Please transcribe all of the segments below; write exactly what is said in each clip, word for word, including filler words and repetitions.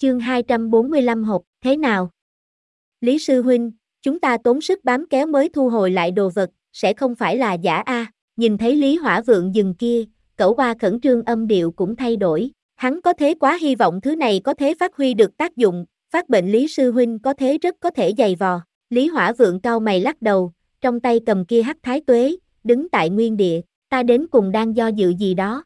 Chương hai trăm bốn mươi lăm hộp, thế nào? Lý sư huynh, chúng ta tốn sức bám kéo mới thu hồi lại đồ vật, sẽ không phải là giả a? Nhìn thấy Lý Hỏa Vượng dừng kia, Cẩu Hoa khẩn trương âm điệu cũng thay đổi. Hắn có thế quá hy vọng thứ này có thế phát huy được tác dụng, phát bệnh Lý sư huynh có thế rất có thể dày vò. Lý Hỏa Vượng cau mày lắc đầu, trong tay cầm kia hắc thái tuế, đứng tại nguyên địa, ta đến cùng đang do dự gì đó.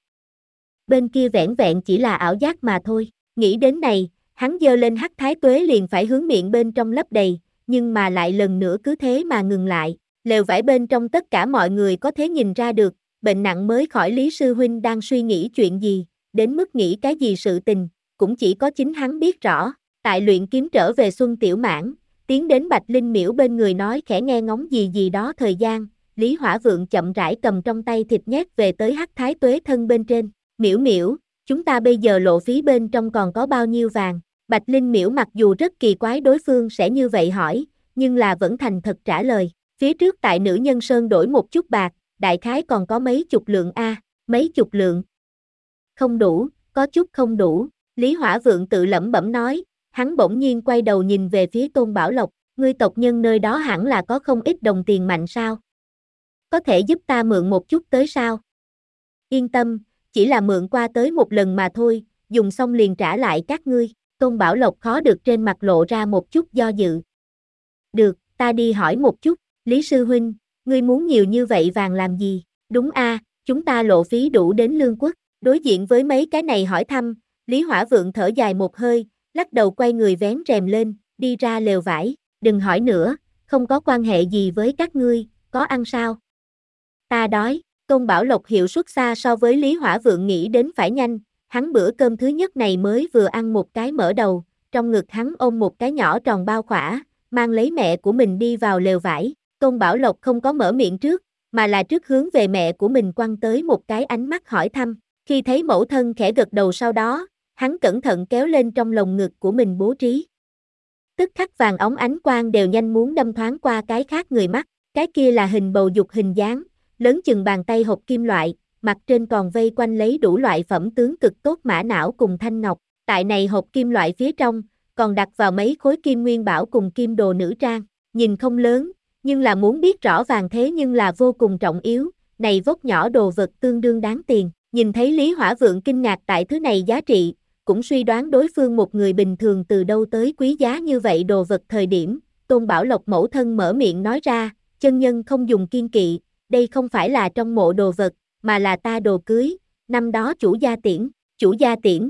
Bên kia vẻn vẹn chỉ là ảo giác mà thôi. Nghĩ đến này, hắn giơ lên hắc thái tuế liền phải hướng miệng bên trong lấp đầy, nhưng mà lại lần nữa cứ thế mà ngừng lại. Lều vải bên trong tất cả mọi người có thể nhìn ra được, bệnh nặng mới khỏi Lý sư huynh đang suy nghĩ chuyện gì, đến mức nghĩ cái gì sự tình, cũng chỉ có chính hắn biết rõ. Tại luyện kiếm trở về Xuân Tiểu Mãn, tiến đến Bạch Linh Miễu bên người nói khẽ nghe ngóng gì gì đó thời gian, Lý Hỏa Vượng chậm rãi cầm trong tay thịt nhét về tới hắc thái tuế thân bên trên. Miễu miễu, chúng ta bây giờ lộ phí bên trong còn có bao nhiêu vàng? Bạch Linh Miễu mặc dù rất kỳ quái đối phương sẽ như vậy hỏi, nhưng là vẫn thành thật trả lời. Phía trước tại Nữ Nhân Sơn đổi một chút bạc, đại khái còn có mấy chục lượng a, mấy chục lượng. Không đủ, có chút không đủ, Lý Hỏa Vượng tự lẩm bẩm nói, hắn bỗng nhiên quay đầu nhìn về phía Tôn Bảo Lộc, ngươi tộc nhân nơi đó hẳn là có không ít đồng tiền mạnh sao? Có thể giúp ta mượn một chút tới sao? Yên tâm, chỉ là mượn qua tới một lần mà thôi, dùng xong liền trả lại các ngươi. Tôn Bảo Lộc khó được trên mặt lộ ra một chút do dự. Được, ta đi hỏi một chút, Lý sư huynh, ngươi muốn nhiều như vậy vàng làm gì? Đúng a, chúng ta lộ phí đủ đến lương quốc. Đối diện với mấy cái này hỏi thăm, Lý Hỏa Vượng thở dài một hơi, lắc đầu quay người vén rèm lên, đi ra lều vải. Đừng hỏi nữa, không có quan hệ gì với các ngươi, có ăn sao? Ta đói. Tôn Bảo Lộc hiệu suất xa so với Lý Hỏa Vượng nghĩ đến phải nhanh, hắn bữa cơm thứ nhất này mới vừa ăn một cái mỡ đầu, trong ngực hắn ôm một cái nhỏ tròn bao khỏa, mang lấy mẹ của mình đi vào lều vải. Tôn Bảo Lộc không có mở miệng trước, mà là trước hướng về mẹ của mình quăng tới một cái ánh mắt hỏi thăm. Khi thấy mẫu thân khẽ gật đầu sau đó, hắn cẩn thận kéo lên trong lồng ngực của mình bố trí. Tức khắc vàng óng ánh quang đều nhanh muốn đâm thoáng qua cái khác người mắt, cái kia là hình bầu dục hình dáng, lớn chừng bàn tay hộp kim loại, mặt trên còn vây quanh lấy đủ loại phẩm tướng cực tốt mã não cùng thanh ngọc, tại này hộp kim loại phía trong, còn đặt vào mấy khối kim nguyên bảo cùng kim đồ nữ trang, nhìn không lớn, nhưng là muốn biết rõ vàng thế nhưng là vô cùng trọng yếu, này vốc nhỏ đồ vật tương đương đáng tiền, nhìn thấy Lý Hỏa Vượng kinh ngạc tại thứ này giá trị, cũng suy đoán đối phương một người bình thường từ đâu tới quý giá như vậy đồ vật thời điểm, Tôn Bảo Lộc mẫu thân mở miệng nói ra, chân nhân không dùng kiên kỵ, đây không phải là trong mộ đồ vật, mà là ta đồ cưới, năm đó chủ gia tiễn, chủ gia tiễn.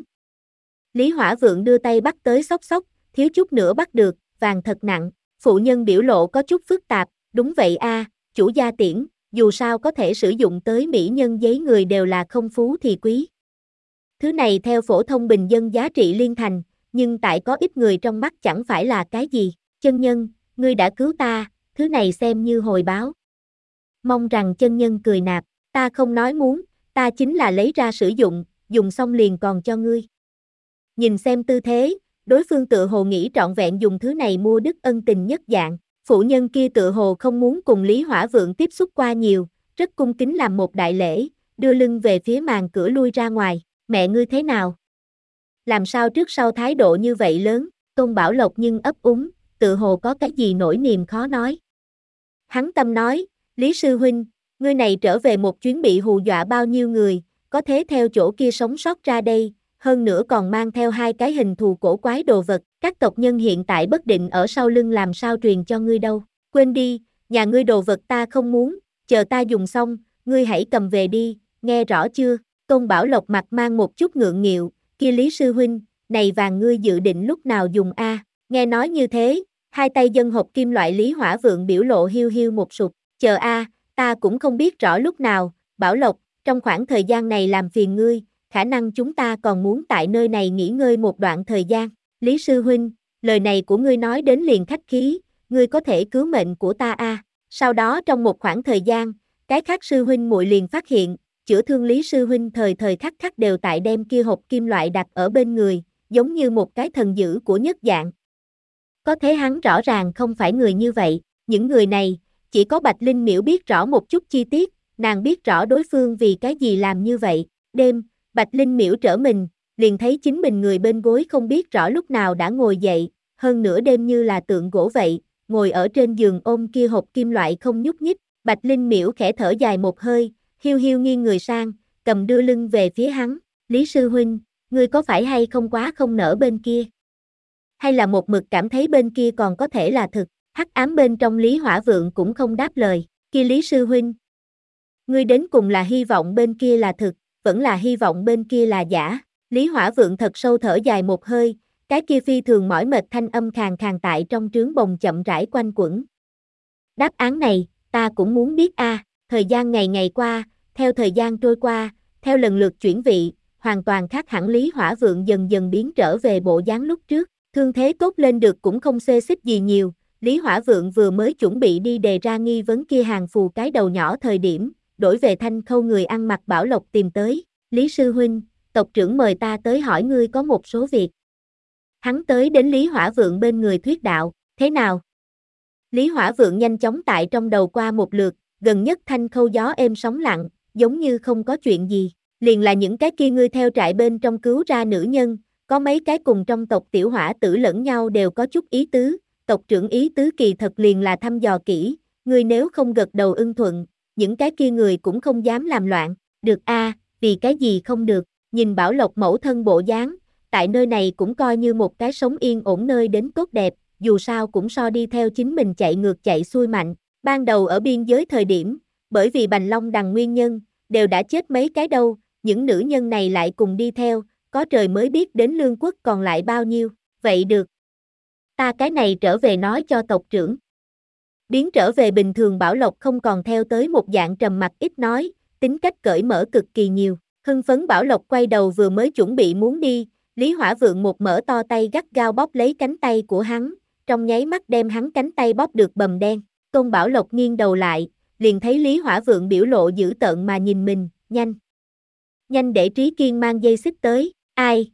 Lý Hỏa Vượng đưa tay bắt tới xốc xốc, thiếu chút nữa bắt được, vàng thật nặng, phụ nhân biểu lộ có chút phức tạp, đúng vậy a, chủ gia tiễn, dù sao có thể sử dụng tới mỹ nhân giấy người đều là không phú thì quý. Thứ này theo phổ thông bình dân giá trị liên thành, nhưng tại có ít người trong mắt chẳng phải là cái gì, chân nhân, ngươi đã cứu ta, thứ này xem như hồi báo. Mong rằng chân nhân cười nạp, ta không nói muốn, ta chính là lấy ra sử dụng, dùng xong liền còn cho ngươi. Nhìn xem tư thế, đối phương tự hồ nghĩ trọn vẹn dùng thứ này mua đức ân tình nhất dạng, phụ nhân kia tự hồ không muốn cùng Lý Hỏa Vượng tiếp xúc qua nhiều, rất cung kính làm một đại lễ, đưa lưng về phía màn cửa lui ra ngoài, mẹ ngươi thế nào? Làm sao trước sau thái độ như vậy lớn, Tôn Bảo Lộc nhưng ấp úng, tự hồ có cái gì nỗi niềm khó nói. Hắn tâm nói, Lý sư huynh, ngươi này trở về một chuyến bị hù dọa bao nhiêu người, có thế theo chỗ kia sống sót ra đây, hơn nữa còn mang theo hai cái hình thù cổ quái đồ vật, các tộc nhân hiện tại bất định ở sau lưng làm sao truyền cho ngươi đâu, quên đi, nhà ngươi đồ vật ta không muốn, chờ ta dùng xong, ngươi hãy cầm về đi, nghe rõ chưa? Tôn Bảo Lộc mặt mang một chút ngượng nghịu, kia Lý sư huynh, này vàng ngươi dự định lúc nào dùng a? Nghe nói như thế, hai tay dân hộp kim loại Lý Hỏa Vượng biểu lộ hiu hiu một sụp, chờ a, ta cũng không biết rõ lúc nào, Bảo Lộc, trong khoảng thời gian này làm phiền ngươi, khả năng chúng ta còn muốn tại nơi này nghỉ ngơi một đoạn thời gian. Lý sư huynh, lời này của ngươi nói đến liền khách khí, ngươi có thể cứu mệnh của ta a. Sau đó trong một khoảng thời gian, cái khác sư huynh muội liền phát hiện, chữa thương Lý sư huynh thời thời khắc khắc đều tại đem kia hộp kim loại đặt ở bên người, giống như một cái thần dữ của nhất dạng. Có thế hắn rõ ràng không phải người như vậy, những người này, chỉ có Bạch Linh Miễu biết rõ một chút chi tiết, nàng biết rõ đối phương vì cái gì làm như vậy. Đêm, Bạch Linh Miễu trở mình, liền thấy chính mình người bên gối không biết rõ lúc nào đã ngồi dậy, hơn nửa đêm như là tượng gỗ vậy, ngồi ở trên giường ôm kia hộp kim loại không nhúc nhích. Bạch Linh Miễu khẽ thở dài một hơi, hiu hiu nghiêng người sang, cầm đưa lưng về phía hắn. Lý sư huynh, ngươi có phải hay không quá không nỡ bên kia? Hay là một mực cảm thấy bên kia còn có thể là thực? Hắc ám bên trong Lý Hỏa Vượng cũng không đáp lời. Kia Lý sư huynh, ngươi đến cùng là hy vọng bên kia là thực, vẫn là hy vọng bên kia là giả? Lý Hỏa Vượng thật sâu thở dài một hơi, cái kia phi thường mỏi mệt thanh âm khàn khàn tại trong trướng bồng chậm rãi quanh quẩn. Đáp án này, ta cũng muốn biết a. À. Thời gian ngày ngày qua, theo thời gian trôi qua, theo lần lượt chuyển vị, hoàn toàn khác hẳn Lý Hỏa Vượng dần dần biến trở về bộ dáng lúc trước, thương thế tốt lên được cũng không xê xích gì nhiều. Lý Hỏa Vượng vừa mới chuẩn bị đi đề ra nghi vấn kia hàng phù cái đầu nhỏ thời điểm, đổi về Thanh Khâu người ăn mặc Bảo Lộc tìm tới. Lý sư huynh, tộc trưởng mời ta tới hỏi ngươi có một số việc. Hắn tới đến Lý Hỏa Vượng bên người thuyết đạo, thế nào? Lý Hỏa Vượng nhanh chóng tại trong đầu qua một lượt, gần nhất Thanh Khâu gió êm sóng lặng, giống như không có chuyện gì, liền là những cái kia ngươi theo trại bên trong cứu ra nữ nhân, có mấy cái cùng trong tộc tiểu hỏa tử lẫn nhau đều có chút ý tứ, tộc trưởng ý tứ kỳ thật liền là thăm dò kỹ, ngươi nếu không gật đầu ưng thuận, những cái kia người cũng không dám làm loạn, được a, à, vì cái gì không được, nhìn Bảo Lộc mẫu thân bộ dáng, tại nơi này cũng coi như một cái sống yên ổn nơi đến tốt đẹp, dù sao cũng so đi theo chính mình chạy ngược chạy xuôi mạnh, ban đầu ở biên giới thời điểm, bởi vì Bành Long Đằng nguyên nhân, đều đã chết mấy cái đâu, những nữ nhân này lại cùng đi theo, có trời mới biết đến lương quốc còn lại bao nhiêu, vậy được. Ta cái này trở về nói cho tộc trưởng. Biến trở về bình thường Bảo Lộc không còn theo tới một dạng trầm mặc ít nói, tính cách cởi mở cực kỳ nhiều, hưng phấn Bảo Lộc quay đầu vừa mới chuẩn bị muốn đi, Lý Hỏa Vượng một mở to tay gắt gao bóp lấy cánh tay của hắn, trong nháy mắt đem hắn cánh tay bóp được bầm đen, Tôn Bảo Lộc nghiêng đầu lại, liền thấy Lý Hỏa Vượng biểu lộ dữ tợn mà nhìn mình, nhanh. Nhanh để Trí Kiên mang dây xích tới, ai?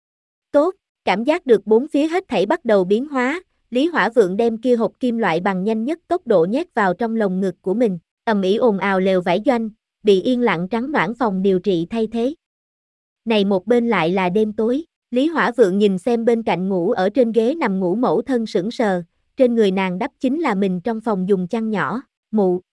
Tốt, cảm giác được bốn phía hết thảy bắt đầu biến hóa, Lý Hỏa Vượng đem kia hộp kim loại bằng nhanh nhất tốc độ nhét vào trong lồng ngực của mình, ầm ĩ ồn ào lều vải doanh, bị yên lặng trắng noãn phòng điều trị thay thế. Này một bên lại là đêm tối, Lý Hỏa Vượng nhìn xem bên cạnh ngủ ở trên ghế nằm ngủ mẫu thân sững sờ, trên người nàng đắp chính là mình trong phòng dùng chăn nhỏ, mụ.